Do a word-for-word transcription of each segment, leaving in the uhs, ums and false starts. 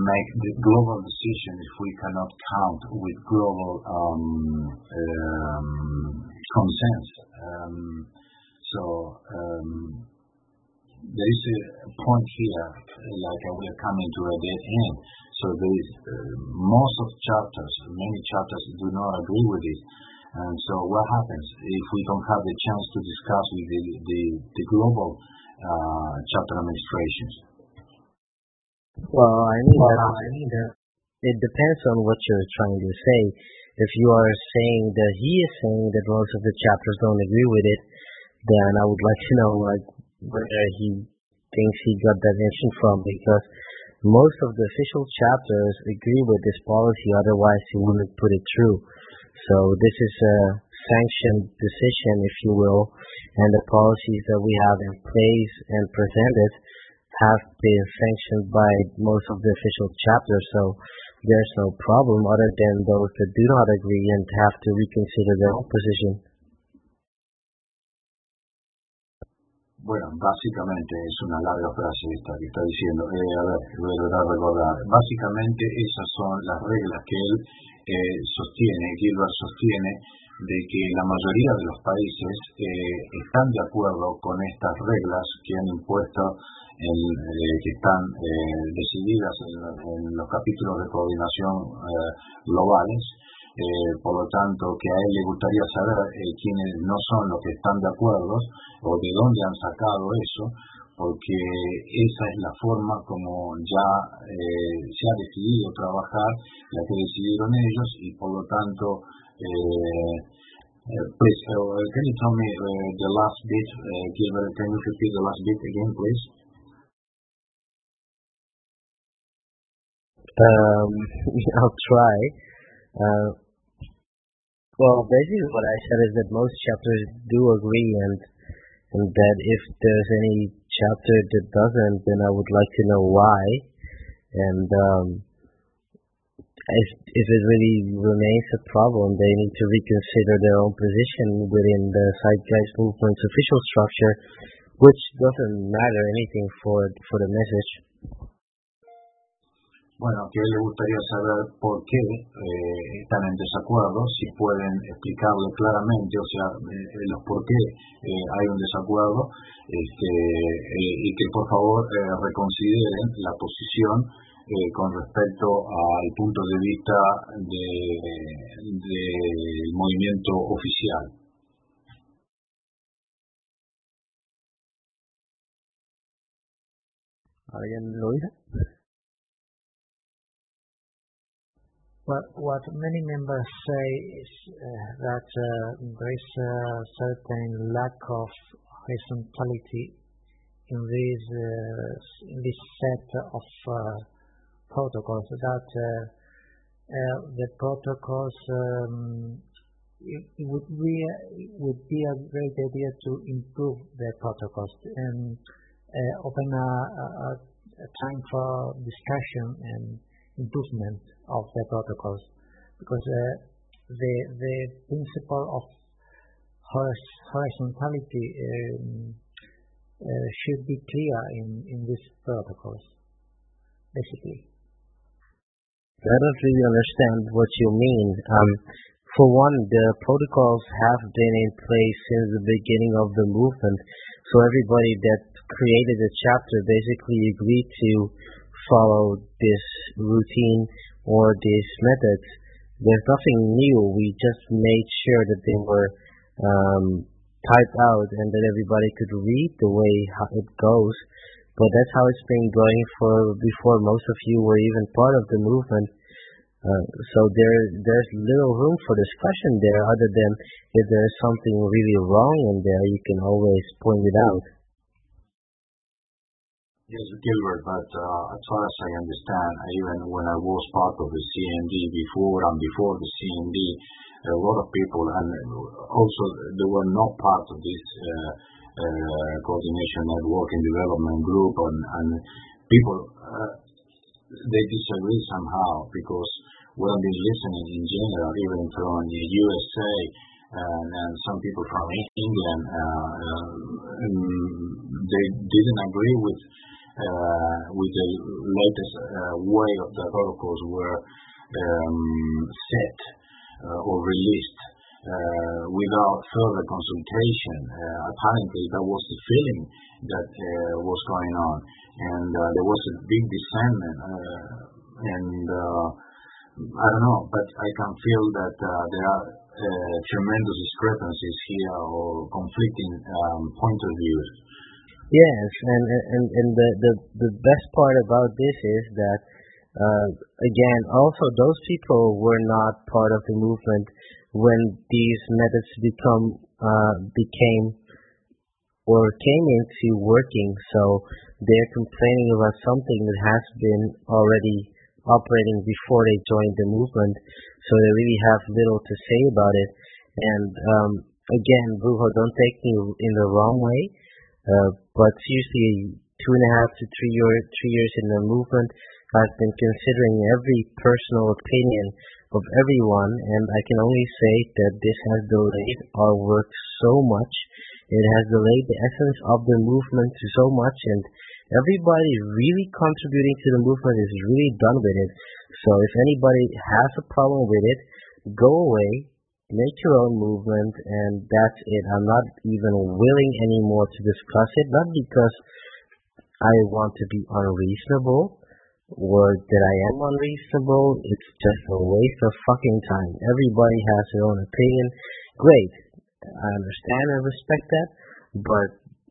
make the global decision if we cannot count with global um, um, consensus. Um, so um, there is a point here, like uh, we are coming to a dead end. So there is uh, most of chapters, many chapters do not agree with it. And so what happens if we don't have the chance to discuss with the, the, the global uh, chapter administrations? Well, I mean, that, I mean that it depends on what you're trying to say. If you are saying that he is saying that most of the chapters don't agree with it, then I would like to know like where he thinks he got that information from, because most of the official chapters agree with this policy, otherwise he wouldn't put it through. So this is a sanctioned decision, if you will, and the policies that we have in place and presented have been sanctioned by most of the official chapters, so there's no problem other than those that do not agree and have to reconsider their own position. Bueno, básicamente es una larga frase esta que está diciendo. Eh, a ver, voy a tratar de recordar. Básicamente esas son las reglas que él eh, sostiene, Gilbert sostiene, de que la mayoría de los países eh, están de acuerdo con estas reglas que han impuesto, en, eh, que están eh, decididas en, en los capítulos de coordinación eh, globales. Eh, por lo tanto, que a él le gustaría saber eh, quiénes no son los que están de acuerdo o de dónde han sacado eso, porque esa es la forma como ya eh, se ha decidido trabajar, la que decidieron ellos, y por lo tanto, eh, uh, please, uh, can you tell me uh, the last bit, uh, Gilbert, can you repeat the last bit again, please? Um, I'll try. Uh, well, basically what I said is that most chapters do agree, and and that if there's any chapter that doesn't, then I would like to know why, and um, if, if it really remains a problem, they need to reconsider their own position within the Zeitgeist Movement's official structure, which doesn't matter anything for for the message. Bueno, que a él le gustaría saber por qué eh, están en desacuerdo, si pueden explicarle claramente, o sea, eh, los por qué eh, hay un desacuerdo, este, eh, y que por favor eh, reconsideren la posición eh, con respecto al punto de vista del de, de movimiento oficial. ¿Alguien lo oye? What, what many members say is uh, that uh, there is a certain lack of horizontality in this uh, in this set of uh, protocols. That uh, uh, the protocols um, it, it would be it would be a great idea to improve the protocols and uh, open a, a, a time for discussion and improvement of the protocols, because uh, the the principle of horizontality um, uh, should be clear in, in these protocols, basically. I don't really understand what you mean. Um, for one, the protocols have been in place since the beginning of the movement, so everybody that created a chapter basically agreed to follow this routine or these methods. There's nothing new. We just made sure that they were um, typed out and that everybody could read the way how it goes. But that's how it's been going for before most of you were even part of the movement. Uh, so there, there's little room for discussion there, other than if there's something really wrong in there, you can always point it out. Yes, Gilbert, but uh, as far as I understand, even when I was part of the C N D before and before the C N D, a lot of people, and also they were not part of this uh, uh, coordination network and development group, and, and people, uh, they disagree somehow, because what I've been listening in general, even from the U S A, and, and some people from England, uh, uh, they didn't agree with uh, with the latest uh, way of the protocols were um, set uh, or released uh, without further consultation. Uh, apparently, that was the feeling that uh, was going on, and uh, there was a big dissentment. Uh, and uh, I don't know, but I can feel that uh, there are uh, tremendous discrepancies here or conflicting um, point of views. Yes, and and and the the the best part about this is that uh, again, also those people were not part of the movement when these methods become uh, became or came into working. So they're complaining about something that has been already operating before they joined the movement. So they really have little to say about it. And um, again, Brujo, don't take me in the wrong way. Uh, but seriously, two and a half to three, year, three years in the movement, I've been considering every personal opinion of everyone, and I can only say that this has delayed our work so much. It has delayed the essence of the movement so much, and everybody really contributing to the movement is really done with it. So if anybody has a problem with it, go away. Make your own movement, and that's it. I'm not even willing anymore to discuss it, not because I want to be unreasonable or that I am unreasonable. It's just a waste of fucking time. Everybody has their own opinion. Great. I understand and respect that, but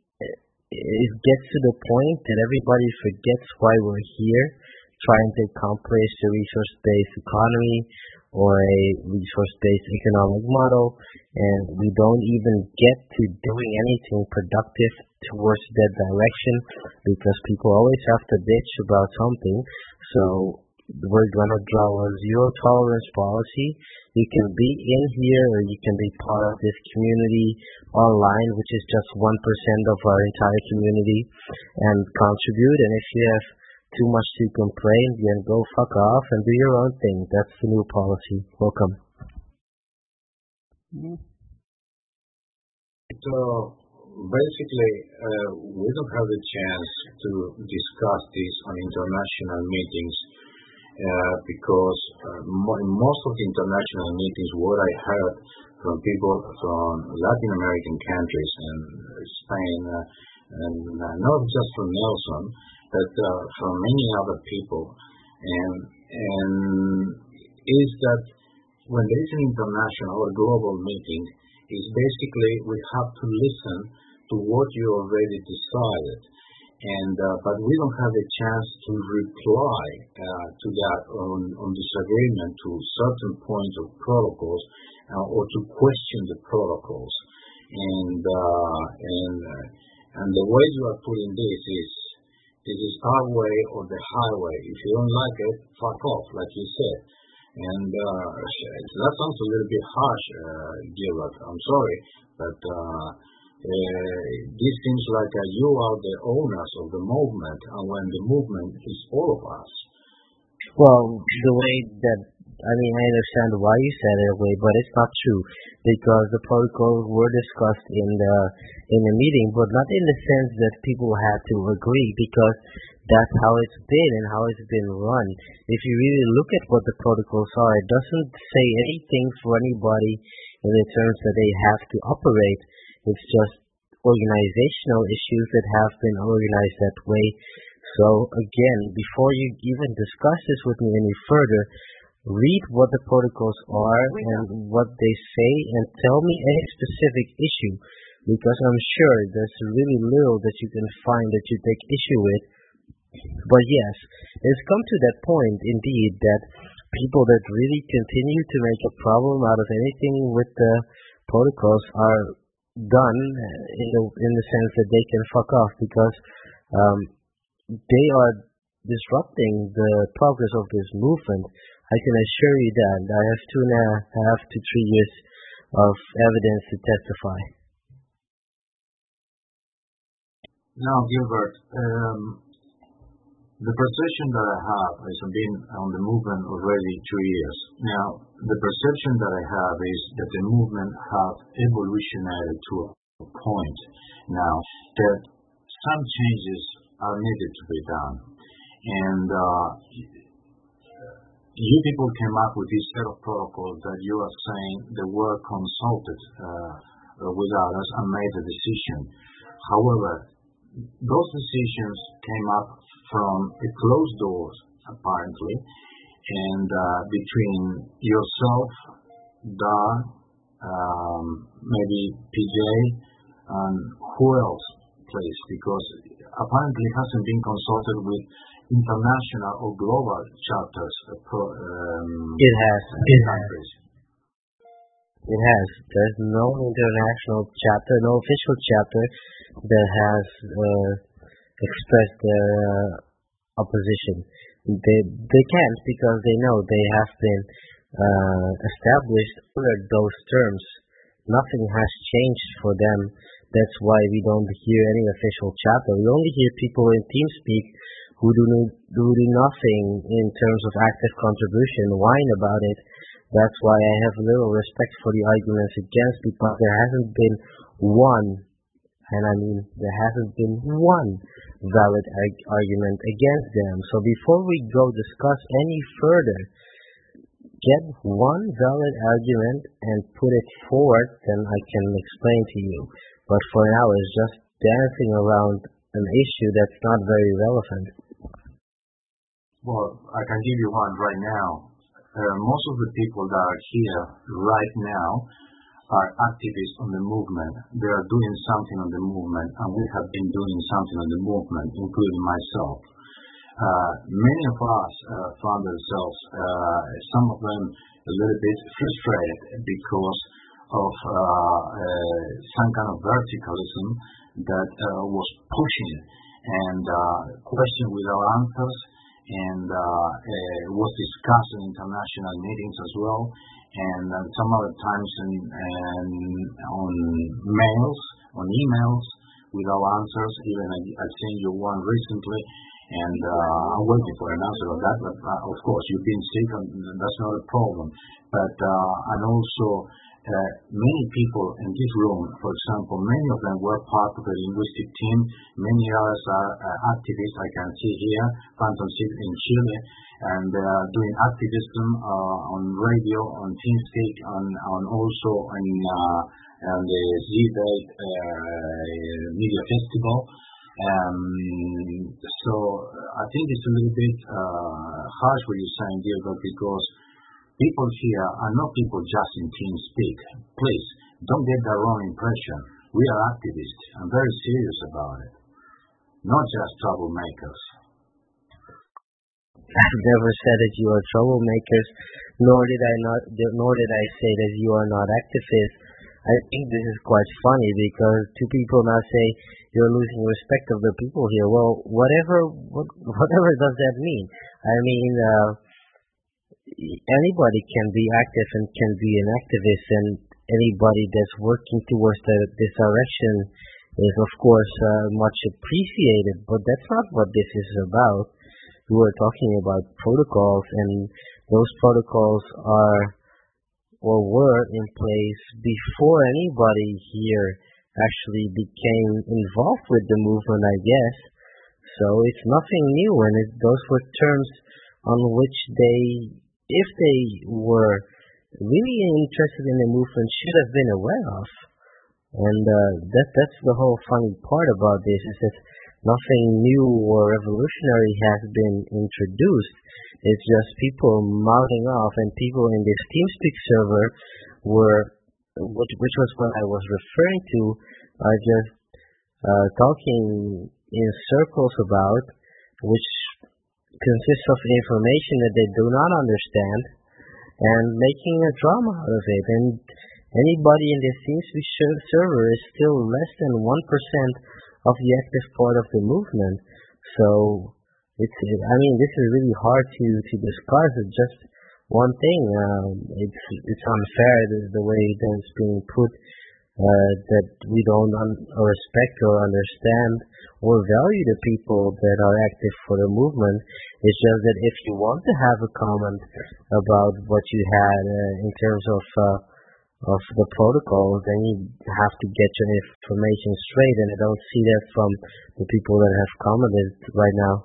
it gets to the point that everybody forgets why we're here, trying to accomplish a resource-based economy or a resource-based economic model, and we don't even get to doing anything productive towards that direction because people always have to bitch about something. So we're going to draw a zero-tolerance policy. You can be in here or you can be part of this community online, which is just one percent of our entire community, and contribute. And if you have too much to complain, then go fuck off and do your own thing. That's the new policy. Welcome. So basically, uh, we don't have the chance to discuss this on international meetings uh, because uh, mo- in most of the international meetings, what I heard from people from Latin American countries and Spain, uh, and uh, not just from Nelson, but uh, from many other people, and and is that when there is an international or global meeting, is basically we have to listen to what you already decided, and uh, but we don't have a chance to reply uh, to that on, on disagreement to certain points of protocols uh, or to question the protocols, and uh, and uh, and the way you are putting this is. This is our way or the highway. If you don't like it, fuck off, like you said. And uh, that sounds a little bit harsh, uh, Gilbert. I'm sorry, but uh, uh, this seems like uh, you are the owners of the movement, and when the movement is all of us. Well, the way that, I mean, I understand why you said it that way, but it's not true, because the protocols were discussed in the in the meeting, but not in the sense that people had to agree, because that's how it's been and how it's been run. If you really look at what the protocols are, it doesn't say anything for anybody in the terms that they have to operate. It's just organizational issues that have been organized that way. So again, before you even discuss this with me any further, read what the protocols are and what they say, and tell me any specific issue, because I'm sure there's really little that you can find that you take issue with. But yes, it's come to that point, indeed, that people that really continue to make a problem out of anything with the protocols are done in the, in the sense that they can fuck off, because um, they are disrupting the progress of this movement. I can assure you that. I have two and a half to three years of evidence to testify. Now, Gilbert, um, the perception that I have is I've been on the movement already two years. Now, the perception that I have is that the movement has evolutionary to a point now that some changes are needed to be done. And uh, you people came up with this set of protocols that you are saying they were consulted uh, with others and made a decision. However, those decisions came up from a closed doors, apparently, and uh, between yourself, Dar, um, maybe P J, and who else, please? Because apparently it hasn't been consulted with international or global chapters. Uh, pro, um, it has. It countries. has. It has. There's no international chapter, no official chapter that has uh, expressed their uh, opposition. They they can't because they know they have been uh, established under those terms. Nothing has changed for them. That's why we don't hear any official chapter. We only hear people in TeamSpeak who do, who do nothing in terms of active contribution, whine about it. That's why I have little respect for the arguments against, because there hasn't been one, and I mean there hasn't been one valid ag- argument against them. So before we go discuss any further, get one valid argument and put it forward, then I can explain to you. But for now, it's just dancing around an issue that's not very relevant. Well, I can give you one right now. Uh, most of the people that are here right now are activists on the movement. They are doing something on the movement, and we have been doing something on the movement, including myself. Uh, many of us uh, found ourselves, uh, some of them a little bit frustrated because of uh, uh, some kind of verticalism that uh, was pushing and uh, question without answers, and uh, uh, was discussed in international meetings as well, and uh, some other times in, in, on mails, on emails without answers. Even I, I sent you one recently, and uh, I'm waiting for an answer on that. But uh, of course, you've been sick, and that's not a problem. But uh, and also. Uh, many people in this room, for example, many of them were part of the linguistic team. Many others are uh, activists. I can see here, Phantom Six in Chile, and they are doing activism uh, on radio, on TeamSpeak, on, on also on, uh, on the Z-Bait uh, Media Festival. Um, so I think it's a little bit uh, harsh what you're saying, Diego, because people here are not people just in TeamSpeak. Please, don't get the wrong impression. We are activists. I'm very serious about it. Not just troublemakers. I've never said that you are troublemakers, nor did I not, nor did I say that you are not activists. I think this is quite funny because two people now say you're losing respect of the people here. Well, whatever, what, whatever does that mean? I mean, uh, anybody can be active and can be an activist, and anybody that's working towards the, this direction is of course uh, much appreciated, but that's not what this is about. We were talking about protocols, and those protocols are or were in place before anybody here actually became involved with the movement, I guess. So it's nothing new, and it, those were terms on which they, if they were really interested in the movement, should have been aware of. And uh, that that's the whole funny part about this, is that nothing new or revolutionary has been introduced. It's just people mouthing off, and people in this TeamSpeak server were, which, which was what I was referring to, are just uh, talking in circles about, which consists of information that they do not understand, and making a drama out of it. And anybody in this TeamSpeak server is still less than one percent of the active part of the movement. So it's, I mean, this is really hard to, to discuss. It's just one thing. Um, it's it's unfair the, the way that it's being put, uh, that we don't un- respect or understand or value the people that are active for the movement. It's just that if you want to have a comment about what you had uh, in terms of uh, of the protocols, then you have to get your information straight, and I don't see that from the people that have commented right now.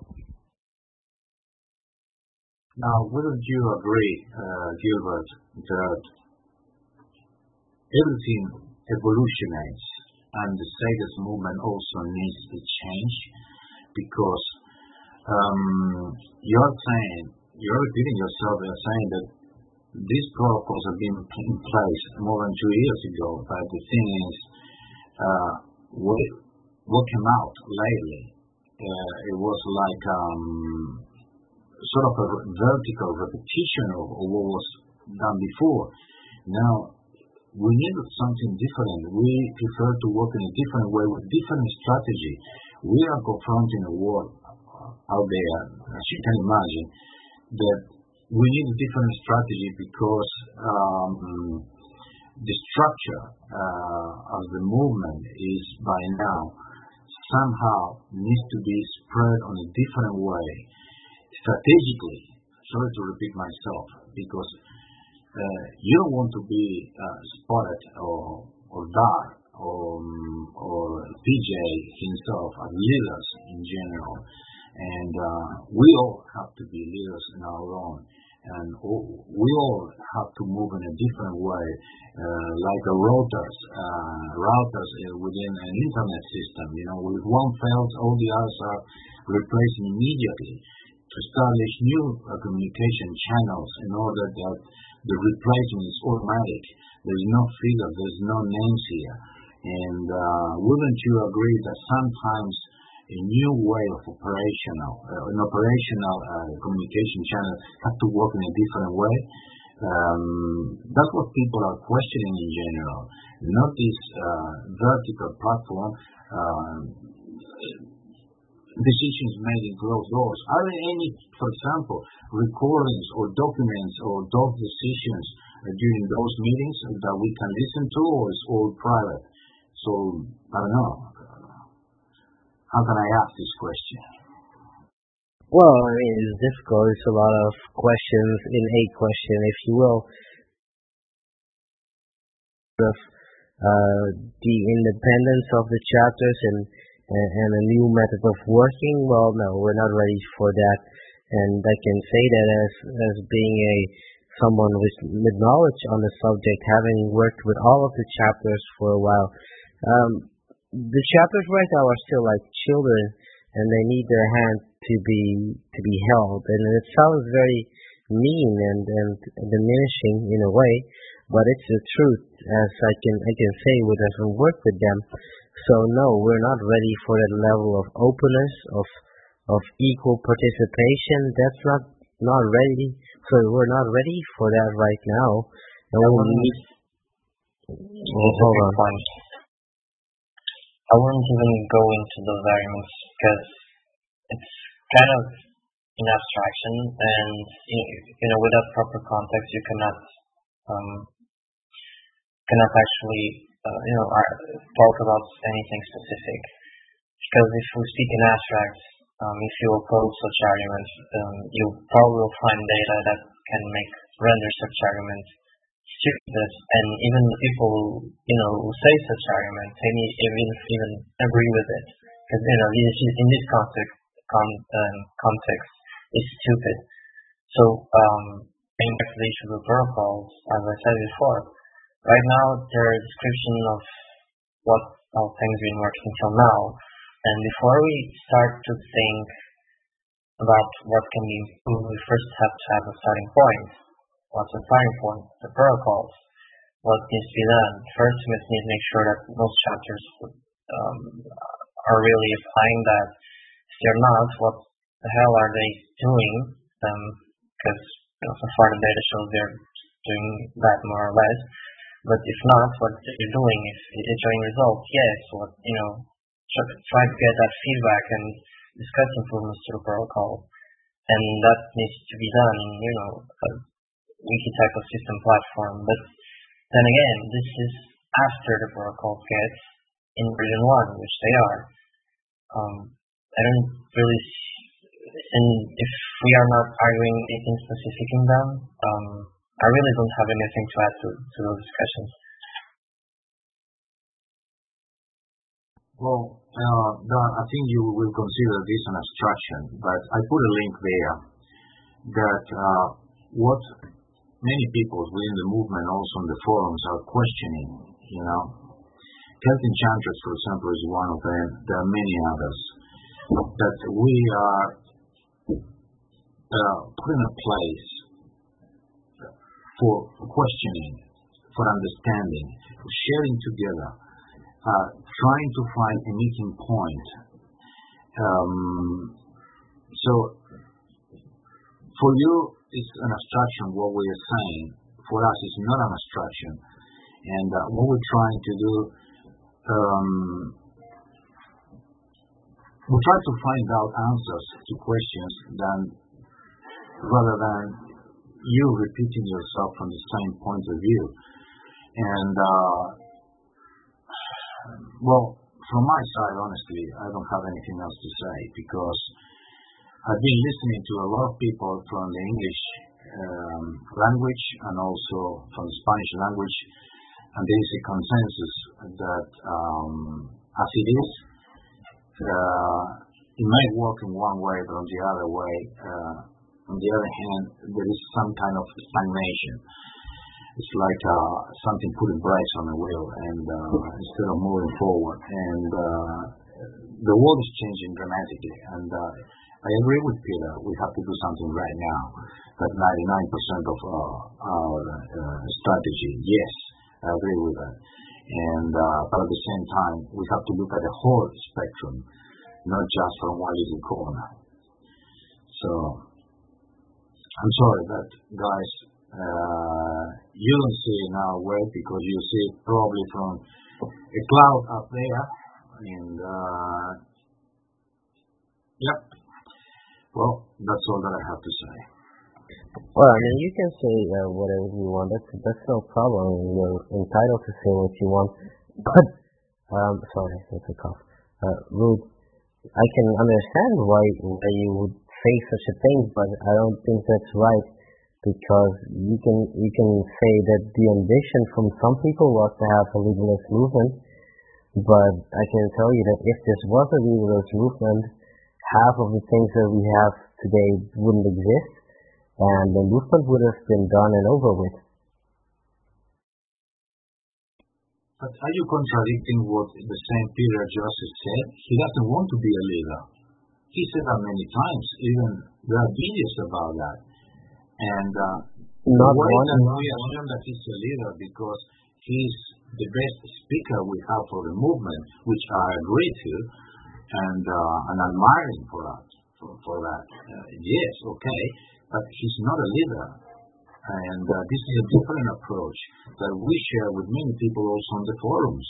Now, wouldn't you agree, uh, Gilbert, that everything evolutionates and the status movement also needs to change? Because um, you're saying, you're repeating yourself, you're saying that these protocols have been in place more than two years ago, but the thing is, uh, what, what came out lately, uh, it was like um, sort of a vertical repetition of, of what was done before. Now, we needed something different. We prefer to work in a different way with different strategy. We are confronting a world out there, as you can imagine, that we need a different strategy because um, the structure uh, of the movement is by now somehow needs to be spread on a different way, strategically. Sorry to repeat myself, because uh, you don't want to be uh, spotted or or Dar or um, or P J himself as leaders in general. And uh, we all have to be leaders in our own, and all, we all have to move in a different way, uh, like a routers, uh, routers within an internet system. You know, if one fails, all the others are replaced immediately to establish new uh, communication channels in order that the replacement is automatic. There's no figure, there's no names here. And uh, wouldn't you agree that sometimes a new way of operational, uh, an operational uh, communication channel have to work in a different way? Um, that's what people are questioning in general, not this uh, vertical platform, uh, decisions made in closed doors. Are there any, for example, recordings or documents or those decisions uh, during those meetings that we can listen to, or is all private? So, I don't know. How can I ask this question? Well, I mean, it's difficult. It's a lot of questions in a question, if you will. Of uh, the independence of the chapters and, and and a new method of working. Well, no, we're not ready for that. And I can say that as as being a someone with with knowledge on the subject, having worked with all of the chapters for a while. Um, The chapters right now are still like children, and they need their hand to be to be held. And it sounds very mean and, and diminishing in a way, but it's the truth, as I can I can say with having worked with them. So no, we're not ready for that level of openness, of of equal participation. That's not not ready. So we're not ready for that right now. And we need. Well, hold on. Point. I wouldn't even go into those arguments because it's kind of in abstraction, and you know, without proper context, you cannot um, cannot actually uh, you know talk about anything specific. Because if we speak in abstracts, um, if you oppose such arguments, um, you probably will find data that can make render such arguments stupid, and even people, you know, who say such arguments, they need even even agree with it, because you know, this is, in this context, con, um, context, is stupid. So, um, going back to the issue of the protocols, as I said before, right now there are a description of what all things been working till now, and before we start to think about what can be improved, we first have to have a starting point. What's the starting point? The protocols. What needs to be done? First, we need to make sure that most chapters um, are really applying that. If they're not, what the hell are they doing? Because um, you know, so far the data shows they're doing that more or less. But if not, what they're doing, if it is showing results, yes. What you know, try to get that feedback and discuss improvements to the protocol, and that needs to be done. You know. Uh, Wiki type of system platform, but then again, this is after the protocols get in version one, which they are. Um, I don't really, and if we are not arguing anything specific in them, um, I really don't have anything to add to, to those discussions. Well, uh, Don, I think you will consider this an abstraction, but I put a link there that uh, what many people within the movement, also in the forums, are questioning, you know. Health Enchantress, for example, is one of them. There are many others that we are uh, put in a place for questioning, for understanding, for sharing together, uh, trying to find a meeting point. Um, so, for you, it's an abstraction, what we are saying. For us, it's not an abstraction. And uh, what we're trying to do, um, we try to find out answers to questions than, rather than you repeating yourself from the same point of view. And, uh, well, from my side, honestly, I don't have anything else to say, because I've been listening to a lot of people from the English um, language and also from the Spanish language, and there is a consensus that um, as it is, uh, it may work in one way, but on the other way, uh, on the other hand, there is some kind of stagnation. It's like uh, something putting brakes on the wheel, and uh, instead of moving forward. And uh, the world is changing dramatically, and uh, I agree with Peter. We have to do something right now. That ninety-nine percent of uh, our uh, strategy, yes, I agree with that. And uh, but at the same time, we have to look at the whole spectrum, not just from one little corner. So I'm sorry, but guys, uh, you don't see it now way, because you see it probably from a cloud up there, and uh, yep. Well, that's all that I have to say. Well, I mean, you can say uh, whatever you want. That's that's no problem. You're entitled to say what you want. But, um, sorry, that's a cough. Uh, Rude, I can understand why, why you would say such a thing, but I don't think that's right, because you can you can say that the ambition from some people was to have a legalist movement, but I can tell you that if this was a legalist movement, half of the things that we have today wouldn't exist, and the movement would have been done and over with. But are you contradicting what the same Peter Joseph said? He doesn't want to be a leader. He said that many times. Even there are videos about that. And uh, Not why one. can we assume that he's a leader because he's the best speaker we have for the movement, which I agree to, and uh, and admiring for that. For, for that, uh, yes, okay, but he's not a leader, and uh, this is a different approach that we share with many people also on the forums.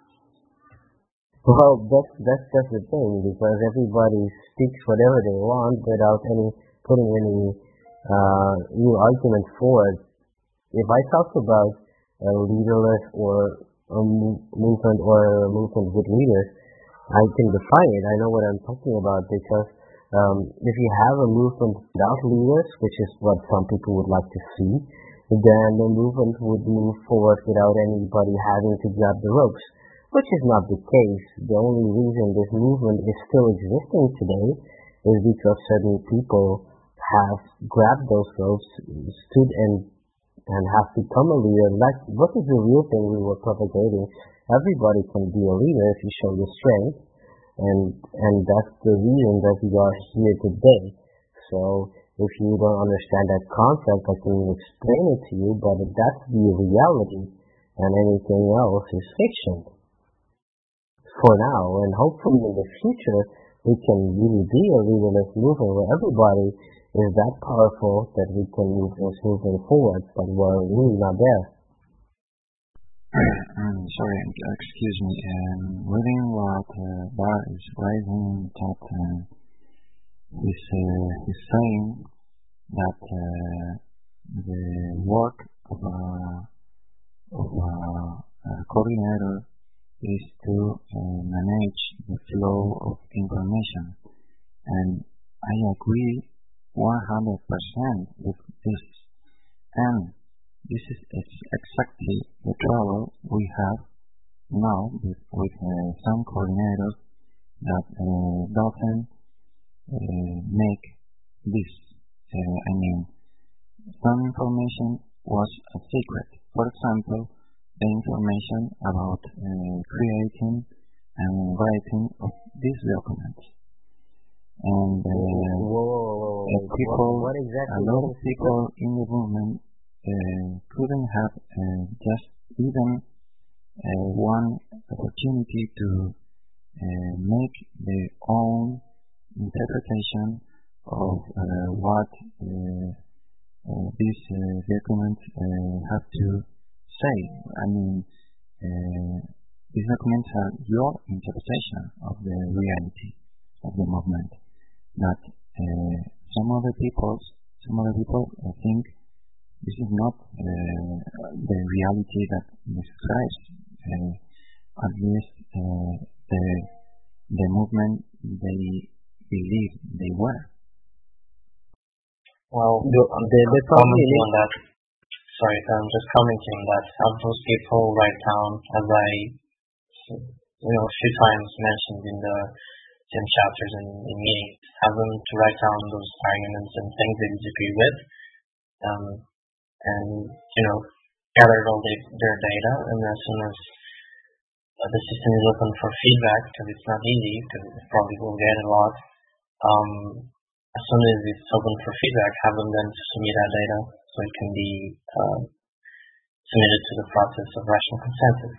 Well, that's that's that's the thing, because everybody speaks whatever they want without any putting any uh, new argument forward. If I talk about a leaderless or a mo- movement or a movement with leaders, I can define it. I know what I'm talking about, because um, if you have a movement without leaders, which is what some people would like to see, then the movement would move forward without anybody having to grab the ropes, which is not the case. The only reason this movement is still existing today is because certain people have grabbed those ropes, stood and and have become a leader. Like, what is the real thing we were propagating? Everybody can be a leader if you show your strength, and and that's the reason that we are here today. So if you don't understand that concept, I can explain it to you, but that's the reality, and anything else is fiction. For now, and hopefully in the future, we can really be a leaderless movement where everybody is that powerful that we can move this movement forward, but we're really not there. Um, sorry, excuse me. Um, reading what uh, Bar is writing, that uh, he's, uh, he's saying that uh, the work of a, of a, a coordinator is to uh, manage the flow of information, and I agree one hundred percent with this, and this is ex- exactly the trouble we have now with, with uh, some coordinators that uh, doesn't uh, make this. Uh, I mean, some information was a secret. For example, the information about uh, creating and writing of these documents. And uh, whoa, whoa, whoa, whoa. people, What, what exactly a lot of people in the movement uh, couldn't have uh, just even uh, one opportunity to uh, make their own interpretation of uh, what uh, uh, these uh, documents uh, have to say. I mean, uh, these documents are your interpretation of the reality of the movement. That uh, some other people, some other people uh, think this is not uh, the reality that describes uh, at least uh, the the movement they believe they were. Well, The, the, the problem commenting is, on that. Sorry, I'm just commenting on that. Have those people write down, as I, you know, a few times mentioned in the same chapters and in meetings, have them to write down those arguments and things they disagree with, um, and you know, gather all the, their data, and as soon as uh, the system is open for feedback, because it's not easy, because it probably will get a lot. Um, as soon as it's open for feedback, have them then to submit that data so it can be uh, submitted to the process of rational consensus.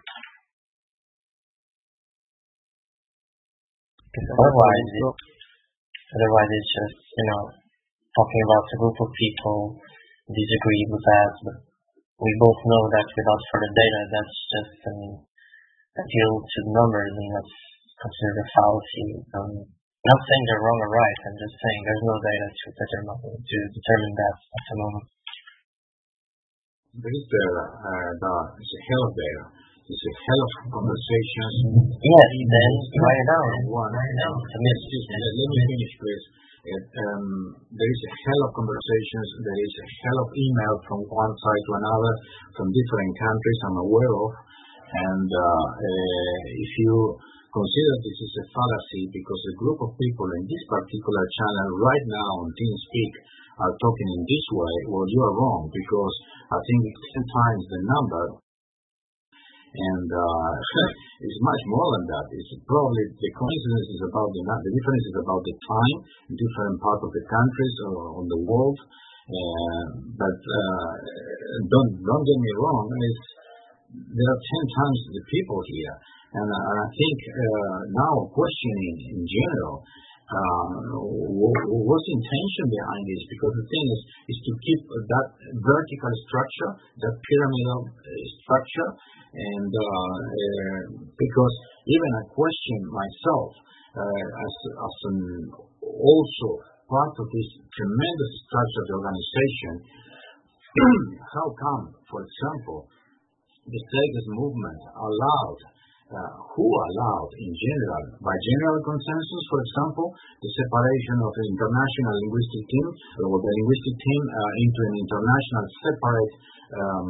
Otherwise, it, otherwise it's just, you know, talking about a group of people disagree with that, but we both know that without further data, that's just an appeal to the numbers, and that's considered a fallacy. Um, I'm not saying they're wrong or right, I'm just saying there's no data to determine, to determine that at the moment. There is data, uh, the, it's a hell of data. It's a hell of conversations. Yes, then write it down. One, Write it down. Submit. Let, let me finish, please. It, um, there is a hell of conversations. There is a hell of email from one side to another, from different countries I'm aware of. And uh, uh, if you consider this is a fallacy, because a group of people in this particular channel right now on TeamSpeak are talking in this way, well, you are wrong, because I think it's ten times the number. And uh, it's much more than that. It's probably the coincidence is about the the difference is about the time in different parts of the countries or on the world. Uh, but uh, don't don't get me wrong. It's, there are ten times the people here, and uh, I think uh, now questioning in general. Uh, what's the intention behind this? Because the thing is, is to keep that vertical structure, that pyramidal uh, structure, and uh, uh, because even I question myself uh, as, as an also part of this tremendous structure of the organization. How come, for example, the Slaves movement allowed Uh, who allowed, in general, by general consensus, for example, the separation of the international linguistic team, or the linguistic team uh, into an international separate um,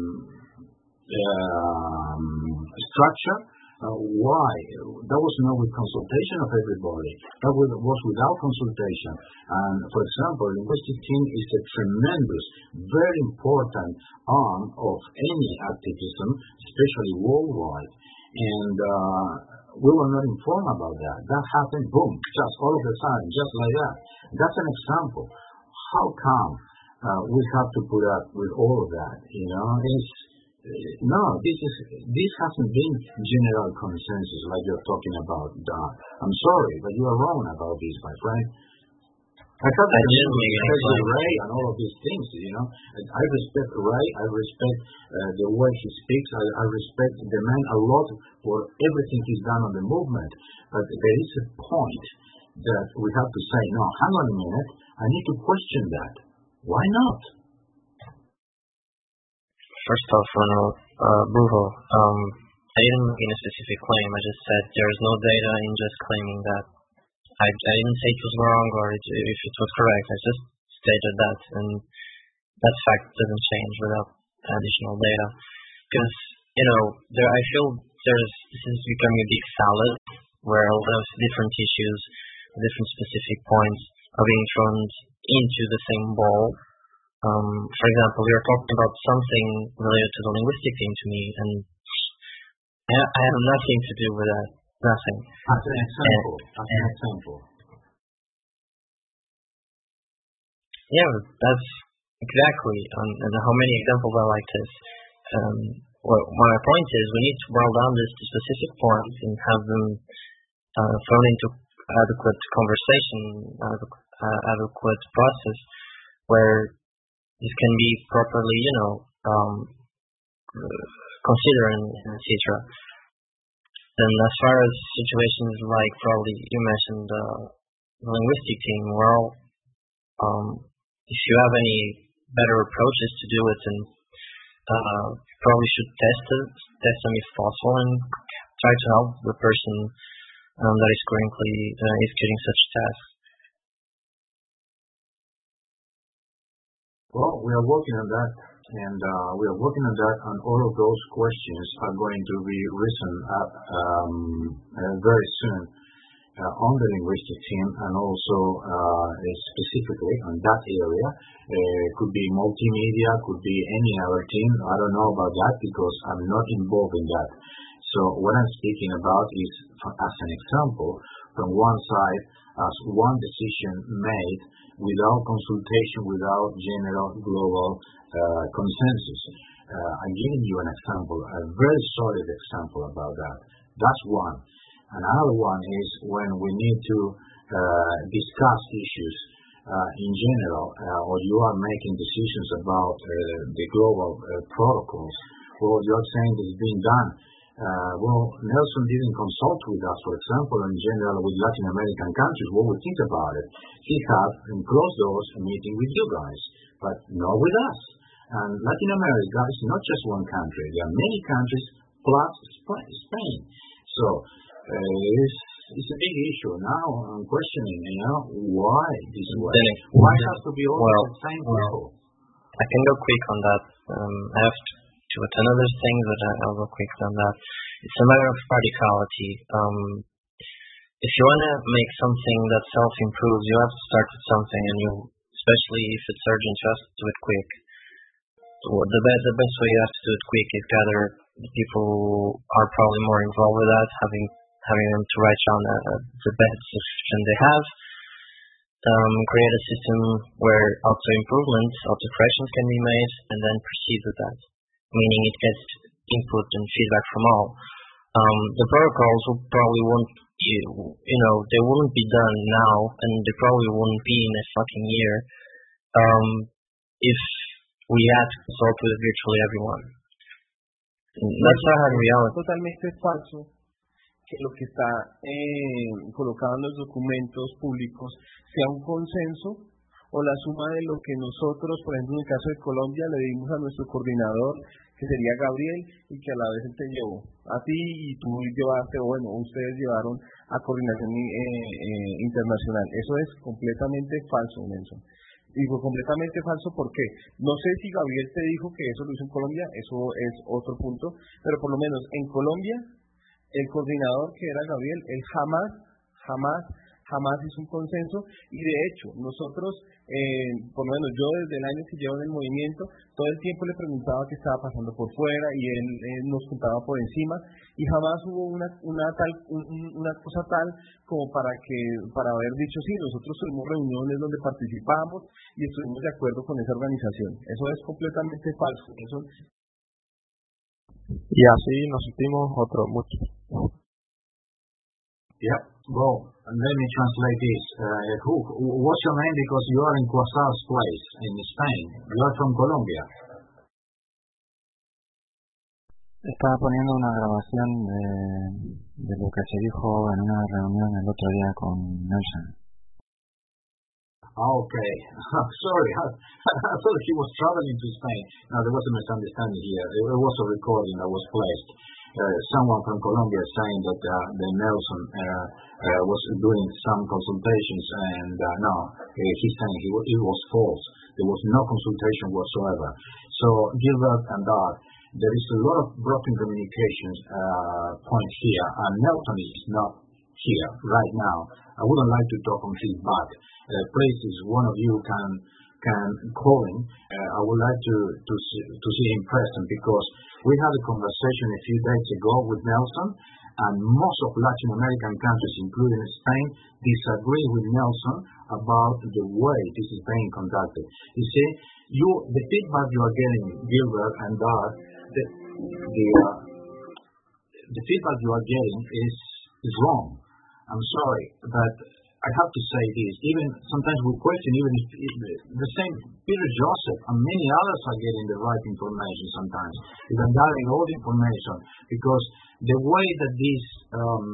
um, structure? Uh, why? That was not with consultation of everybody. That was, was without consultation. And, for example, linguistic team is a tremendous, very important arm of any activism, especially worldwide. And uh, we were not informed about that. That happened, boom, just all of a sudden, just like that. That's an example. How come uh, we have to put up with all of that? You know, it's, uh, no, this is this hasn't been general consensus like you're talking about. Uh, I'm sorry, but you are wrong about this, my friend. I thought that you respect Ray and all of these things, you know. I respect Ray, I respect uh, the way he speaks, I, I respect the man a lot for everything he's done on the movement. But there is a point that we have to say, no, hang on a minute, I need to question that. Why not? First off, Ronald, uh, Brujo, um, I didn't make a specific claim, I just said there is no data in just claiming that. I, I didn't say it was wrong or it, if it was correct. I just stated that, and that fact doesn't change without additional data. Because, you know, there I feel there's this is becoming a big salad where all those different issues, different specific points are being thrown into the same bowl. Um, for example, we are talking about something related to the linguistic thing to me, and I, I have nothing to do with that. Nothing. As an example. And, as an example. Yeah, that's exactly. Um, and how many examples are like this? Um, well, my point is, we need to boil down this to specific points and have them uh, thrown into adequate conversation, adequate, uh, adequate process, where this can be properly, you know, um, considered, et cetera. And as far as situations like probably you mentioned uh, the linguistic team, well, um, if you have any better approaches to do it, and uh, probably should test it, test them if possible, and try to help the person um, that is currently uh, executing such tasks. Well, we are working on that, and uh, we are working on that, and all of those questions are going to be risen up um, uh, very soon uh, on the linguistic team, and also uh, specifically on that area. Uh, could be multimedia, could be any other team. I don't know about that because I'm not involved in that. So what I'm speaking about is, as an example, from one side, as one decision made without consultation, without general global uh, consensus. Uh, I'm giving you an example, a very solid example about that. That's one. Another one is when we need to uh, discuss issues uh, in general, uh, or you are making decisions about uh, the global uh, protocols. Well, you're saying that it's being done. Uh, well, Nelson didn't consult with us, for example, in general with Latin American countries. What we think about it? He had, in closed doors, a meeting with you guys, but not with us. And Latin America is not just one country. There are many countries plus Spain. So uh, it's, it's a big issue. Now I'm questioning, you know, why this way? Why it has to be all well, the same well, people? I can go quick on that. Um, I have to with another thing, but I'll go quick on that. It's a matter of radicality. Um, if you want to make something that self-improves, you have to start with something, and you, especially if it's urgent, you have to do it quick. So the best, the best way you have to do it quick is gather the people who are probably more involved with that, having having them to write down a, a, the best solution they have. Um, create a system where auto-improvements, auto-corrections can be made, and then proceed with that. Meaning it gets input and feedback from all. Um, the protocols will probably won't, you, you know, they wouldn't be done now, and they probably wouldn't be in a fucking year um, if we had to consult with virtually everyone. That's not how reality. Totalmente falso que lo que está eh, colocado en los documentos públicos sea un consenso o la suma de lo que nosotros, por ejemplo, en el caso de Colombia, le dimos a nuestro coordinador, que sería Gabriel, y que a la vez él te llevó a ti y tú llevaste, o bueno, ustedes llevaron a coordinación eh, eh, internacional. Eso es completamente falso, Nelson. Digo completamente falso porque no sé si Gabriel te dijo que eso lo hizo en Colombia, eso es otro punto, pero por lo menos en Colombia, el coordinador que era Gabriel, él jamás, jamás, jamás hizo un consenso, y de hecho nosotros, eh, por lo menos yo desde el año que llevo en el movimiento, todo el tiempo le preguntaba qué estaba pasando por fuera y él, él nos contaba por encima, y jamás hubo una una tal un, una cosa tal como para que para haber dicho sí, nosotros tuvimos reuniones donde participamos y estuvimos de acuerdo con esa organización. Eso es completamente falso. Eso... Y así nos sentimos otros muchos. Yeah, well, let me translate this. Uh, who, what's your name? Because you are in Quasar's place in Spain. You are from Colombia. Estaba poniendo una grabación de, de lo que se dijo en una reunión el otro día con Nelson. Okay, sorry, I, I thought he was traveling to Spain. No, there was a misunderstanding here. It was a recording that was placed. Uh, someone from Colombia saying that uh, the Nelson uh, uh, was doing some consultations, and uh, no, uh, he's saying he, it was false. There was no consultation whatsoever. So Gilbert and Dart, there is a lot of broken communications uh, points here, and Nelson is not here right now. I wouldn't like to talk on his back. Uh, please, if one of you can can call him, uh, I would like to to see, to see him present, because we had a conversation a few days ago with Nelson, and most of Latin American countries, including Spain, disagree with Nelson about the way this is being conducted. You see, you the feedback you are getting, Gilbert and Dar, the the, uh, the feedback you are getting is is wrong. I'm sorry, but I have to say this. Even sometimes we question even if it, the same Peter Joseph and many others are getting the right information sometimes. They are gathering all the information, because the way that this um,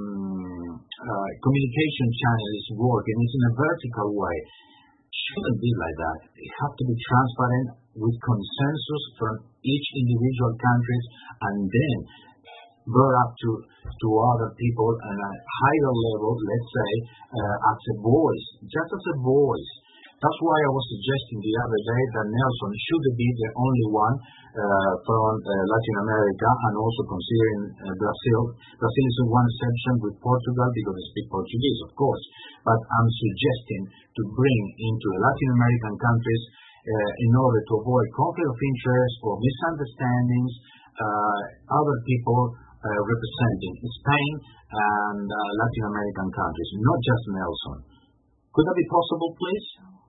uh, communication channel is working is in a vertical way. It shouldn't be like that. It has to be transparent with consensus from each individual countries, and then brought up to to other people at a higher level, let's say, uh, as a voice, just as a voice. That's why I was suggesting the other day that Nelson should be the only one uh, from uh, Latin America, and also considering uh, Brazil. Brazil is one exception with Portugal, because they speak Portuguese, of course. But I'm suggesting to bring into Latin American countries uh, in order to avoid conflict of interest or misunderstandings, uh, other people Uh, representing Spain and uh, Latin American countries, not just Nelson. Could that be possible, please?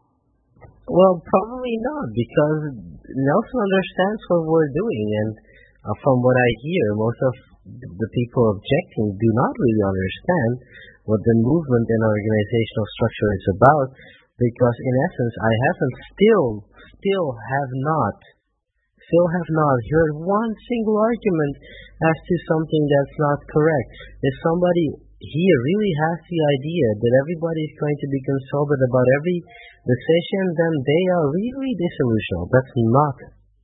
Well, probably not, because Nelson understands what we're doing, and uh, from what I hear, most of the people objecting do not really understand what the movement and organizational structure is about, because in essence, I haven't still, still have not still have not heard one single argument as to something that's not correct. If somebody here really has the idea that everybody is going to be consulted about every decision, then they are really disillusional. That's not,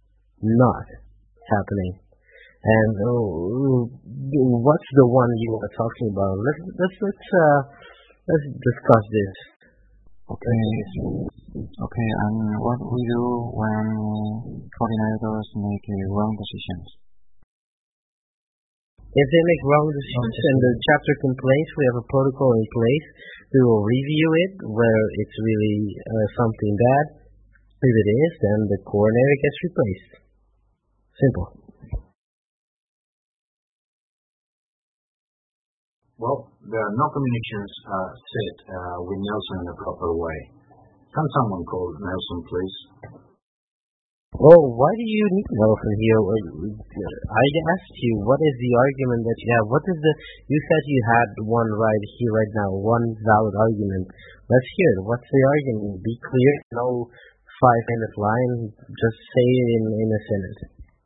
not happening. And uh, what's the one you were talking about? Let's let's let's uh, let's discuss this. Okay. Okay, and what we do when coordinators make uh, wrong decisions? If they make wrong decisions and the chapter complains, we have a protocol in place. We will review it where it's really uh, something bad. If it is, then the coordinator gets replaced. Simple. Well, there are no communications uh, set uh, with Nelson in a proper way. Can someone call Nelson, please? Oh, why do you need Nelson here? I asked you, what is the argument that you have? What is the? You said you had one right here, right now, one valid argument. Let's hear it. What's the argument? Be clear. No five-minute line. Just say it in, in a sentence.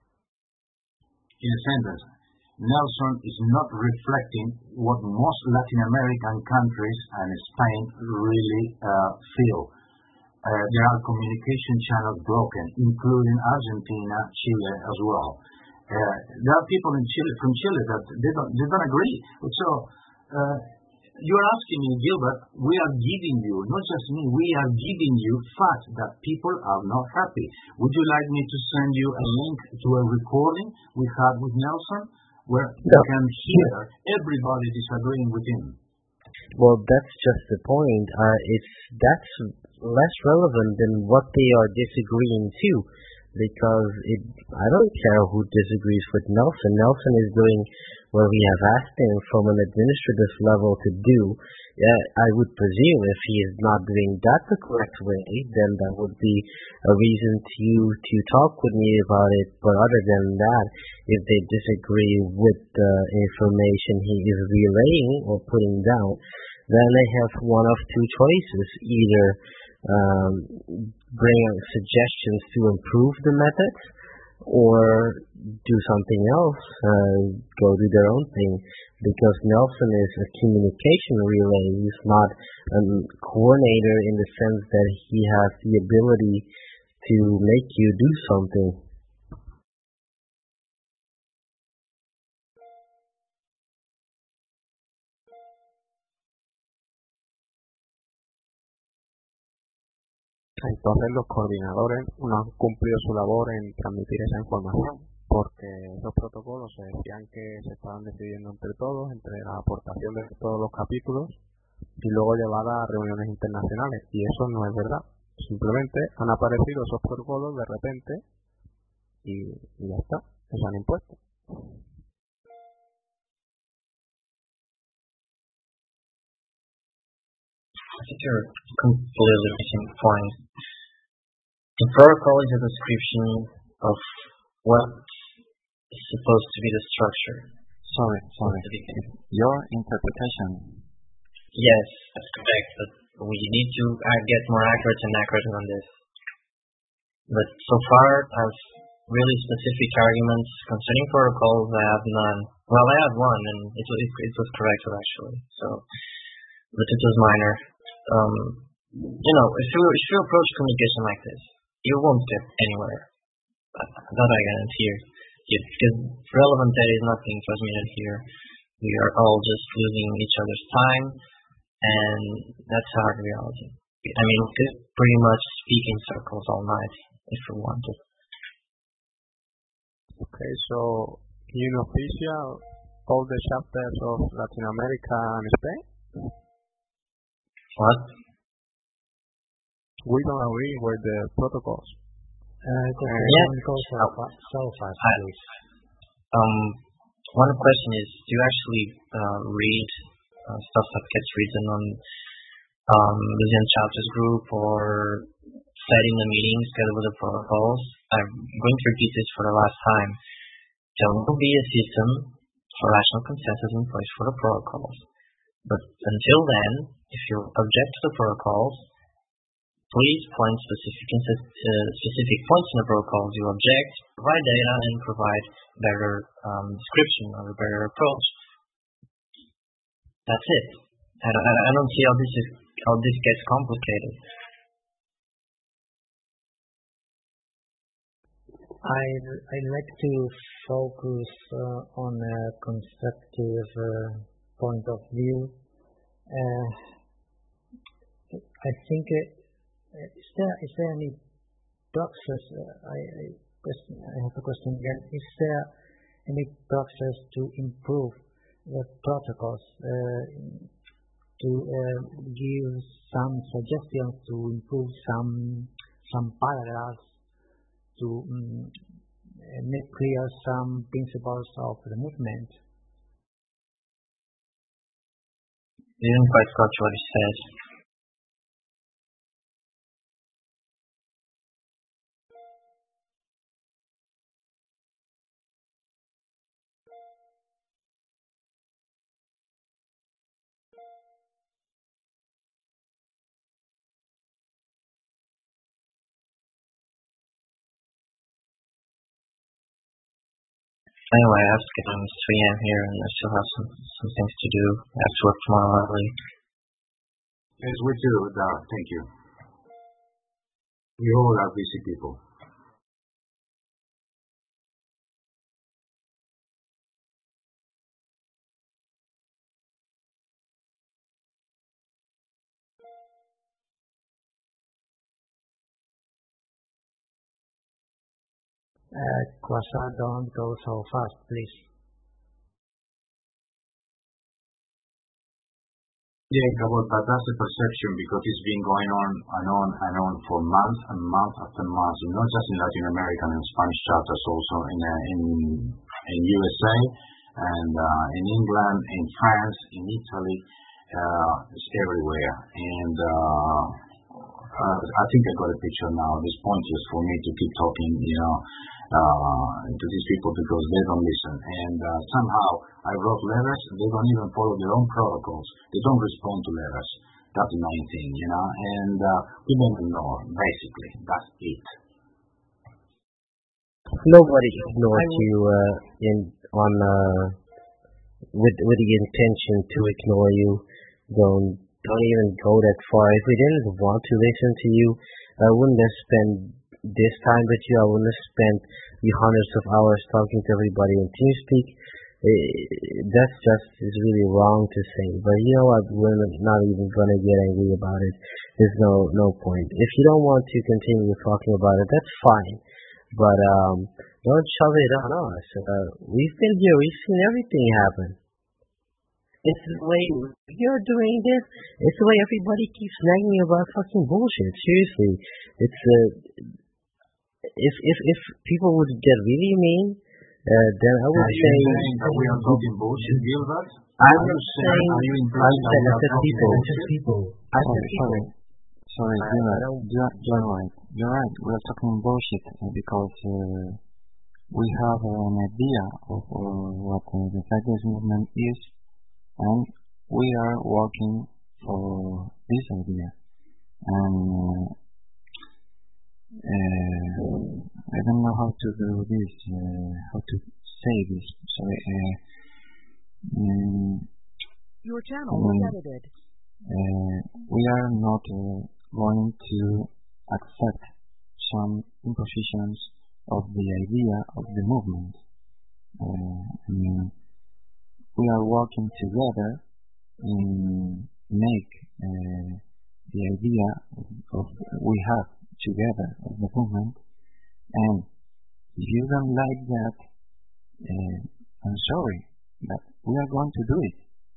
In a sentence. Nelson is not reflecting what most Latin American countries and Spain really uh, feel. Uh, there are communication channels broken, including Argentina, Chile as well. Uh, there are people in Chile, from Chile, that they don't, they don't agree. So uh, you're asking me, Gilbert, we are giving you, not just me, we are giving you facts that people are not happy. Would you like me to send you a link to a recording we had with Nelson, where you can hear everybody disagreeing with him? Well, that's just the point. Uh, it's that's less relevant than what they are disagreeing to, because it, I don't care who disagrees with Nelson. Nelson is doing what we have asked him from an administrative level to do. Uh, I would presume if he is not doing that the correct way, then that would be a reason to to talk with me about it. But other than that, if they disagree with the information he is relaying or putting down, then they have one of two choices: either um, bring suggestions to improve the methods, or do something else, uh, go do their own thing. Because Nelson is a communication relay, he's not a coordinator in the sense that he has the ability to make you do something. Entonces los coordinadores no han cumplido su labor en transmitir esa información, porque esos protocolos se decían que se estaban decidiendo entre todos, entre la aportación de todos los capítulos y luego llevada a reuniones internacionales, y eso no es verdad. Simplemente han aparecido esos protocolos de repente y, y ya está, se han impuesto. I think you're completely missing the point. The protocol is a description of what is supposed to be the structure. Sorry, sorry. Your interpretation. Yes, that's correct, but we need to uh, get more accurate and accurate on this. But so far, as really specific arguments concerning protocols, I have none. Well, I had one, and it was, it, it was correct actually. So, but it was minor. Um, you know, if you if you approach communication like this, you won't get anywhere. That, that I guarantee you. Because relevant data is not being transmitted here. We are all just losing each other's time, and that's hard reality. I mean, we could pretty much speak in circles all night if we wanted. Okay, so UNOFICIA, all the chapters of Latin America and Spain? What? We don't agree with the protocols. Uh, go uh, yeah. go so, fast, so fast, please. Um, one question is, do you actually uh, read uh, stuff that gets written on um, Lucian Chapters group or said in the meetings together with the protocols? I'm going to repeat this for the last time. There will be a system for rational consensus in place for the protocols. But until then, if you object to the protocols, please point specific, uh, specific points in the protocols you object, provide data, and provide better um, description or a better approach. That's it. I don't, I don't see how this is how this gets complicated. I I like to focus uh, on a constructive uh, point of view. Uh, I think. Uh, Is there is there any process? Uh, I, I question. I have a question again. Is there any process to improve the protocols? Uh, to uh, give some suggestions to improve some some paragraphs to um, make clear some principles of the movement. I didn't quite catch what he said. Anyway, I have to get on this three a.m. here, and I still have some, some things to do. I have to work tomorrow early. Yes, we do, Dar. Thank you. We all are busy people. Uh, Quasar, don't go so fast, please. Yeah, well, but that's the perception because it's been going on and on and on for months and months after months, not just in Latin America and in Spanish chapters, also in uh, in in U S A and uh, in England, in France, in Italy, uh, it's everywhere. And uh, uh, I think I got a picture now. This point is for me to keep talking, you know. Uh, to these people because they don't listen. And uh, somehow I wrote letters, they don't even follow their own protocols. They don't respond to letters. That's the main thing, you know. And uh, we don't ignore, basically. That's it. Nobody ignores you uh, in on uh, with with the intention to ignore you. Don't don't even go that far. If we didn't want to listen to you, I wouldn't have spent this time with you. I wouldn't have spent the hundreds of hours talking to everybody in TeamSpeak. That's just is really wrong to say. But you know what? We're not even gonna get angry about it. There's no no point. If you don't want to continue talking about it, that's fine. But um, don't shove it on us. Uh, we've been here. We've seen everything happen. It's the way you're doing this. It's the way everybody keeps nagging me about fucking bullshit. Seriously, it's uh, if if if people would get really mean, uh, then I would are say. you saying that we are talking bullshit, Gilbert? I'm Are you not saying, saying. are you I'm implying that saying. we I are said talking people. bullshit? I said Sorry, people. sorry, sorry, I, you're I right. don't. You're, you're right. You're right. We're talking bullshit uh, because uh, we have an idea of uh, what uh, the Cyclist movement is, and we are working for this idea. And uh, uh, I don't know how to do this, uh, how to say this. Sorry. Uh, um, Your channel um, was edited. uh, we are not uh, going to accept some impositions of the idea of the movement. Uh, I mean, we are working together in make uh, the idea of, of we have together of the movement, and if you don't like that, uh, I'm sorry, but we are going to do it,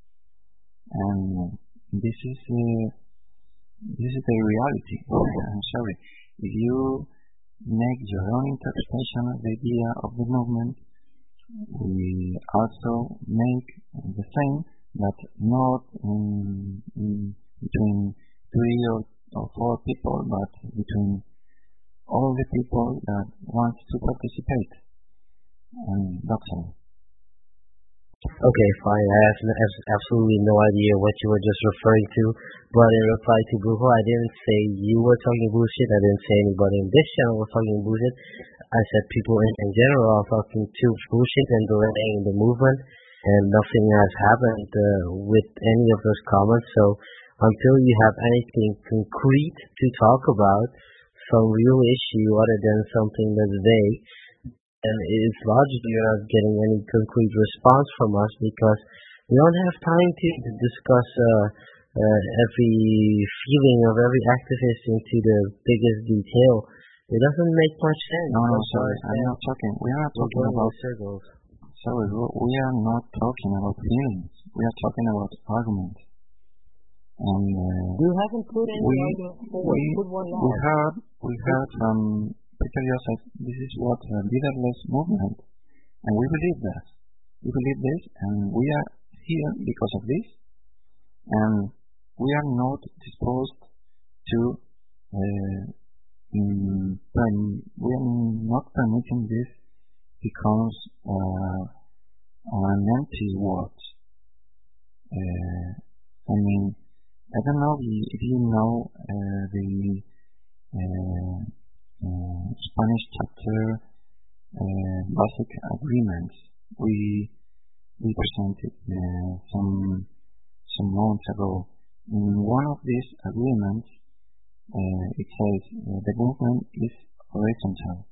and this is uh, this is the reality. I'm sorry, if you make your own interpretation of the idea of the movement, we also make the same, but not in, in between three or, or four people, but between all the people that want to participate. And that's all. Okay, fine. I have, n- have absolutely no idea what you were just referring to. But in reply to Google, I didn't say you were talking bullshit. I didn't say anybody in this channel was talking bullshit. I said people in, in general are talking too bullshit and delaying the movement, and nothing has happened uh, with any of those comments. So until you have anything concrete to talk about, some real issue other than something that's vague, and it's logical you're not getting any concrete response from us because we don't have time to, to discuss uh, uh, every feeling of every activist into the biggest detail. It doesn't make much sense. No, no, That's sorry, why I'm not talking. We are not we're talking going about. in circles. Sorry, we we are not talking about feelings. We are talking about arguments. And uh, You haven't put any we argument forward. we Put one we now. heard we heard from Peter Joseph. This is what a leaderless movement, and we believe that. We believe this, and we are here because of this, and we are not disposed to. Uh, mm, perm- we are not permitting this becomes uh, an empty word. Uh, I mean, I don't know if you know uh, the uh, uh, Spanish chapter uh, basic agreements. We we presented uh, some some months ago. In one of these agreements, uh, it says uh, the movement is horizontal,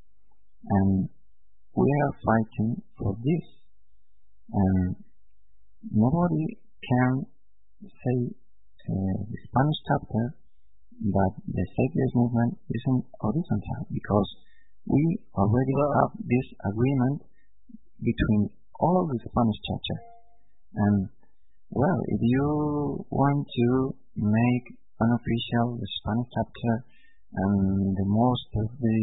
and we are fighting for this. And nobody can say uh, the Spanish chapter that the cyclist movement isn't horizontal because we already have this agreement between all the Spanish chapter. And well, if you want to make unofficial the Spanish chapter and the most of the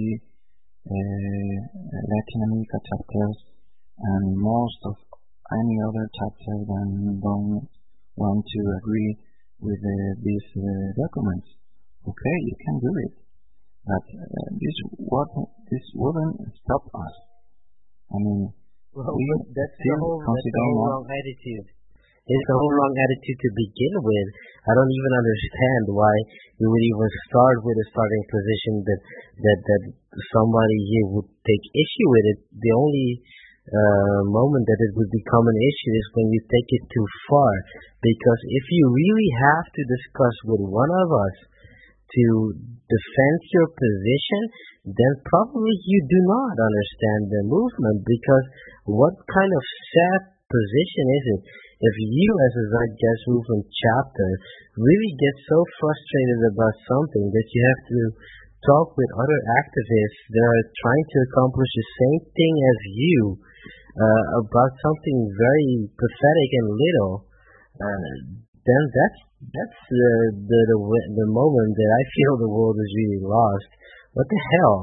uh, Latin America chapters and most of any other chapter then don't want to agree with uh, these uh, documents, okay, you can do it, but uh, this what this wouldn't stop us. I mean, Well, we but that's the still whole, that's the consider whole not. wrong attitude. It's the whole wrong attitude to begin with. I don't even understand why you would even start with a starting position that that that somebody here would take issue with it. The only uh, moment that it would become an issue is when you take it too far. Because if you really have to discuss with one of us to defend your position, then probably you do not understand the movement. Because what kind of sad position is it if you as a Zeitgeist movement chapter really get so frustrated about something that you have to talk with other activists that are trying to accomplish the same thing as you uh, about something very pathetic and little, uh, then that's that's uh, the, the the moment that I feel the world is really lost. What the hell?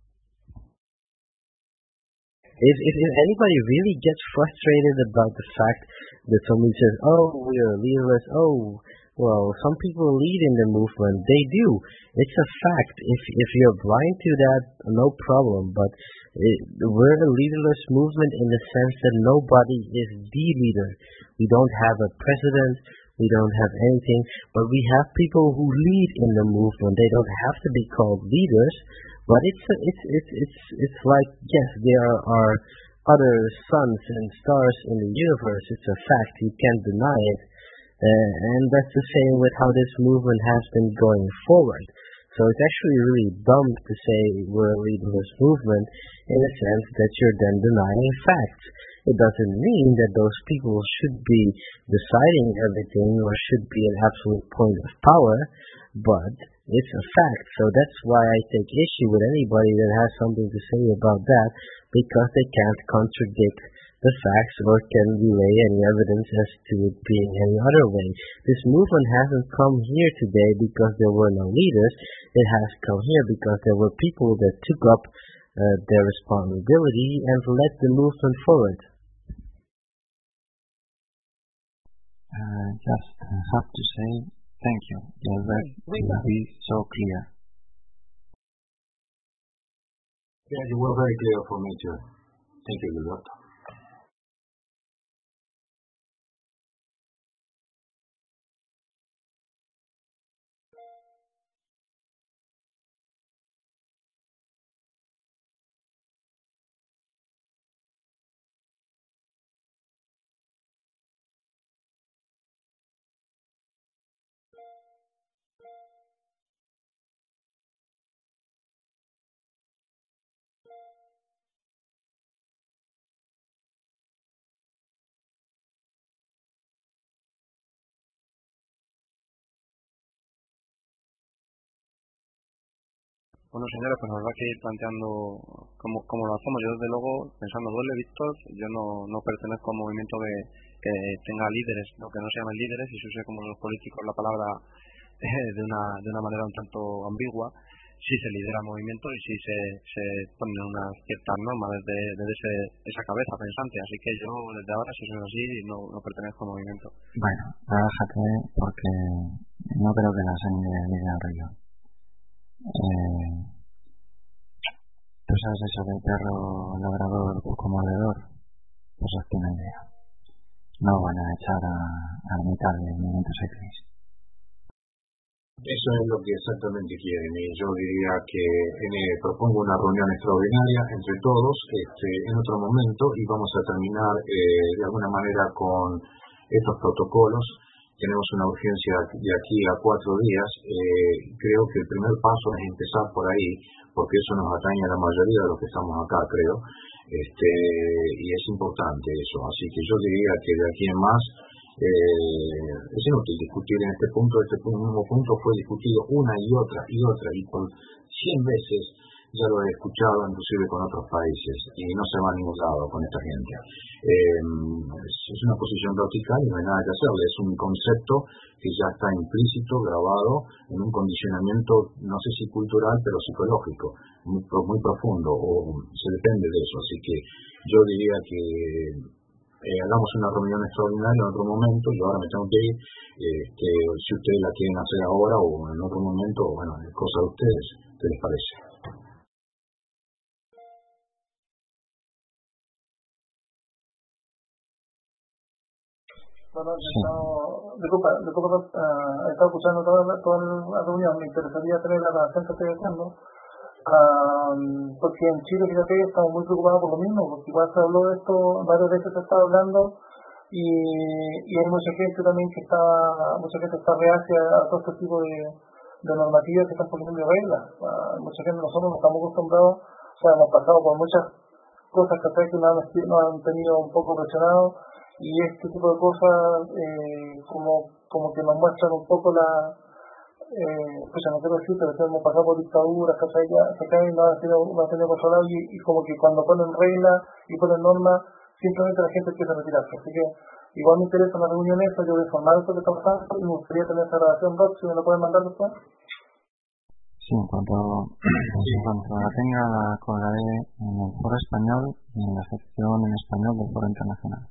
If, if if anybody really gets frustrated about the fact that somebody says, "Oh, we are leaderless," oh, well, some people lead in the movement. They do. It's a fact. If if you're blind to that, no problem. But it, we're a leaderless movement in the sense that nobody is the leader. We don't have a president. We don't have anything. But we have people who lead in the movement. They don't have to be called leaders. But it's a, it's it's it's it's like, yes, there are other suns and stars in the universe. It's a fact. You can't deny it. Uh, and that's the same with how this movement has been going forward. So it's actually really dumb to say we're a leaderless movement in the sense that you're then denying facts. It doesn't mean that those people should be deciding everything or should be an absolute point of power, but it's a fact. So that's why I take issue with anybody that has something to say about that, because they can't contradict the facts or can relay any evidence as to it being any other way. This movement hasn't come here today because there were no leaders. It has come here because there were people that took up uh, their responsibility and led the movement forward. Uh, just have to say thank you. Your work will be so clear. Yeah, you were very clear for me too. Thank you, Gilberto. Bueno, señores, pues habrá que ir planteando cómo, cómo lo hacemos. Yo, desde luego, pensando doble, Víctor, yo no, no pertenezco a un movimiento que, que tenga líderes, o que no se llamen líderes, y se use como los políticos la palabra eh, de, una, de una manera un tanto ambigua. Sí se lidera movimientos y sí se, se ponen unas ciertas normas desde, desde ese, esa cabeza pensante. Así que yo, desde ahora, si eso es así, no, no pertenezco a movimiento. Bueno, relájate porque no creo que la sangre llegue al río. Eh, ¿Tú sabes eso del perro labrador poco moledor? Pues es que no hay idea. No van a echar a, a la mitad del movimiento X. Eso es lo que exactamente quieren, y yo diría que eh, propongo una reunión extraordinaria entre todos este, en otro momento, y vamos a terminar eh, de alguna manera con estos protocolos. Tenemos una urgencia de aquí a cuatro días. Eh, creo que el primer paso es empezar por ahí, porque eso nos atañe a la mayoría de los que estamos acá, creo. Este, y es importante eso. Así que yo diría que de aquí en más eh, es inútil discutir en este punto. Este mismo punto fue discutido una y otra y otra y por cien veces. Ya lo he escuchado inclusive con otros países y no se va a ningún lado con esta gente. Eh, es una posición vertical y no hay nada que hacerle. Es un concepto que ya está implícito, grabado en un condicionamiento, no sé si cultural, pero psicológico, muy, muy profundo, o se depende de eso. Así que yo diría que eh, hagamos una reunión extraordinaria en otro momento. Yo ahora me tengo que ir. Eh, que si ustedes la quieren hacer ahora o en otro momento, bueno, es cosa de ustedes. ¿Qué les parece? Bueno, no, disculpa, disculpa uh, he estado escuchando toda la, toda la reunión. Me interesaría tener la relación que estoy haciendo, uh, porque en Chile, fíjate, estamos muy preocupados por lo mismo, porque igual se habló de esto, varias veces se está hablando, y, y hay mucha gente también que está, mucha gente está reacia a todo este tipo de, de normativas que están poniendo de reglas. Uh, mucha gente, nosotros no estamos acostumbrados, o sea, hemos pasado por muchas cosas que que nos han, nos han tenido un poco presionados, y este tipo de cosas eh, como como que nos muestran un poco la eh, pues ya no quiero decir, pero hemos pasado por dictaduras, ¿cachai? Ya se caen, no han tenido, no han tenido controlado y, y como que cuando ponen reglas y ponen normas, simplemente la gente empieza a retirarse. Así que igual me interesa una reunión esa, yo voy a informar de lo que está pasando y me gustaría tener esa grabación, Rob, si me lo pueden mandar después. Sí, en cuanto, en cuanto la tenga, la colgaré en el foro español y en la sección en español del foro internacional.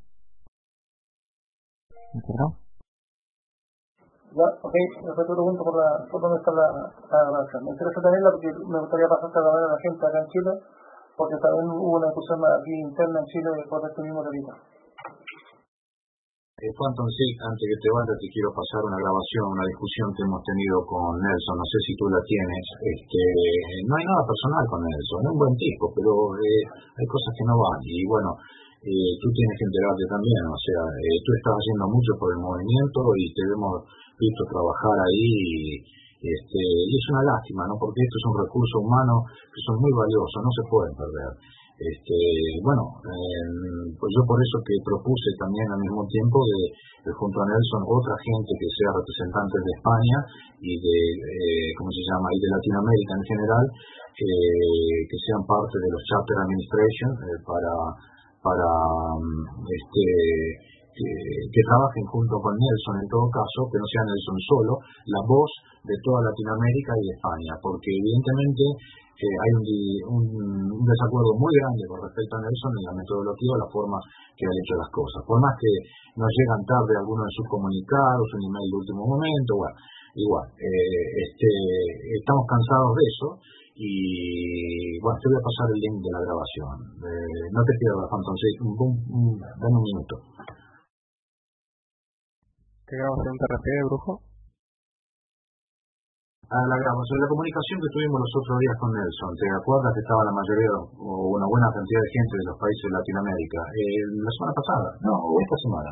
¿De acuerdo? Ya, ok, después te pregunto por, la, por dónde está la, la grabación. Me interesa tenerla porque me gustaría pasar a la a la gente acá en Chile, porque también hubo una discusión aquí interna en Chile por este mismo delito. Eh, Phantom, sí, antes que te vayas te quiero pasar una grabación, una discusión que hemos tenido con Nelson, no sé si tú la tienes. Este, no hay nada personal con Nelson, es un buen tipo, pero eh, hay cosas que no van. Y bueno, eh, tú tienes que enterarte también, o sea, eh, tú estás haciendo mucho por el movimiento y te hemos visto trabajar ahí. Y, este, y es una lástima, ¿no? Porque estos son recursos humanos que son muy valiosos, no se pueden perder. Este, bueno, eh, pues yo por eso que propuse también al mismo tiempo de, de junto a Nelson otra gente que sea representantes de España y de, eh, ¿cómo se llama? Y de Latinoamérica en general, eh, que sean parte de los Chapter Administration eh, para, para este, que, que trabajen junto con Nelson en todo caso, que no sea Nelson solo, la voz de toda Latinoamérica y de España, porque evidentemente que hay un, un, un desacuerdo muy grande con respecto a Nelson en la metodología o la forma que ha hecho las cosas. Por más que nos llegan tarde algunos de sus comunicados, un email de último momento, bueno, igual, eh, este, estamos cansados de eso y bueno, te voy a pasar el link de la grabación. Eh, no te pierdas, Phantom, sí, un, un, un, dame un minuto. ¿Qué grabación te refieres, Brujo? A la grabación, la comunicación que tuvimos los otros días con Nelson. ¿Te acuerdas que estaba la mayoría o una buena cantidad de gente de los países de Latinoamérica? Eh, la semana pasada, no, o esta semana.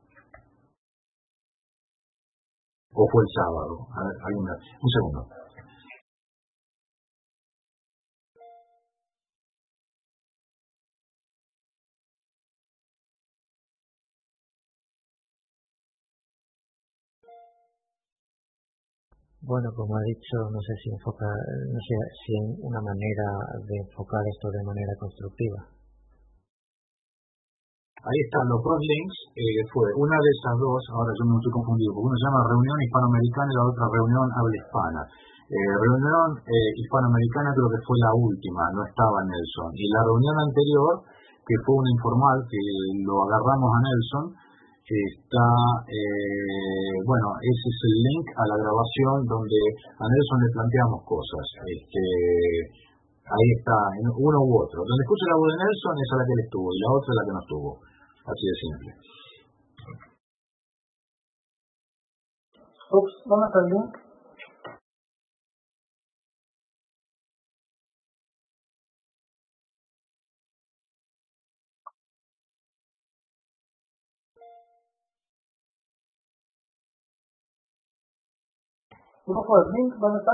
¿O fue el sábado? A ver, alguna, un segundo. Bueno, como ha dicho, no sé si enfoca, no sé si hay una manera de enfocar esto de manera constructiva. Ahí están los dos links, eh, fue una de esas dos, ahora yo me estoy confundido, porque uno se llama Reunión Hispanoamericana y la otra Reunión Habla Hispana. Eh, reunión eh, Hispanoamericana creo que fue la última, no estaba Nelson. Y la reunión anterior, que fue una informal, que lo agarramos a Nelson, está, eh, bueno, ese es el link a la grabación donde a Nelson le planteamos cosas. Este, ahí está, uno u otro. Donde escucha la voz de Nelson, esa es la que él estuvo, y la otra es la que no estuvo. Así de simple. Ups, ¿dónde está el link? ¿Un poco el link? ¿Dónde está?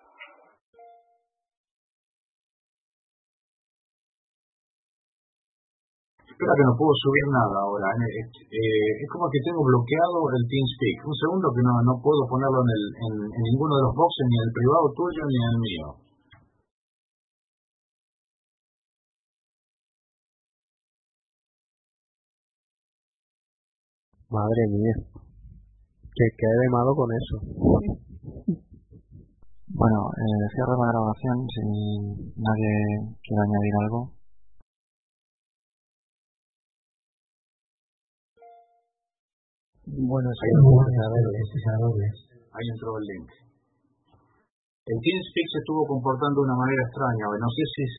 Espera que no puedo subir nada ahora. Eh, eh, es como que tengo bloqueado el TeamSpeak. Un segundo que no, no puedo ponerlo en, el, en, en ninguno de los boxes, ni en el privado tuyo ni en el mío. Madre mía. Que quede de malo con eso. Bueno, eh, cierro la grabación si nadie quiere añadir algo. Bueno, sí, ahí entró el link. El TeamSpeak se estuvo comportando de una manera extraña. No sé si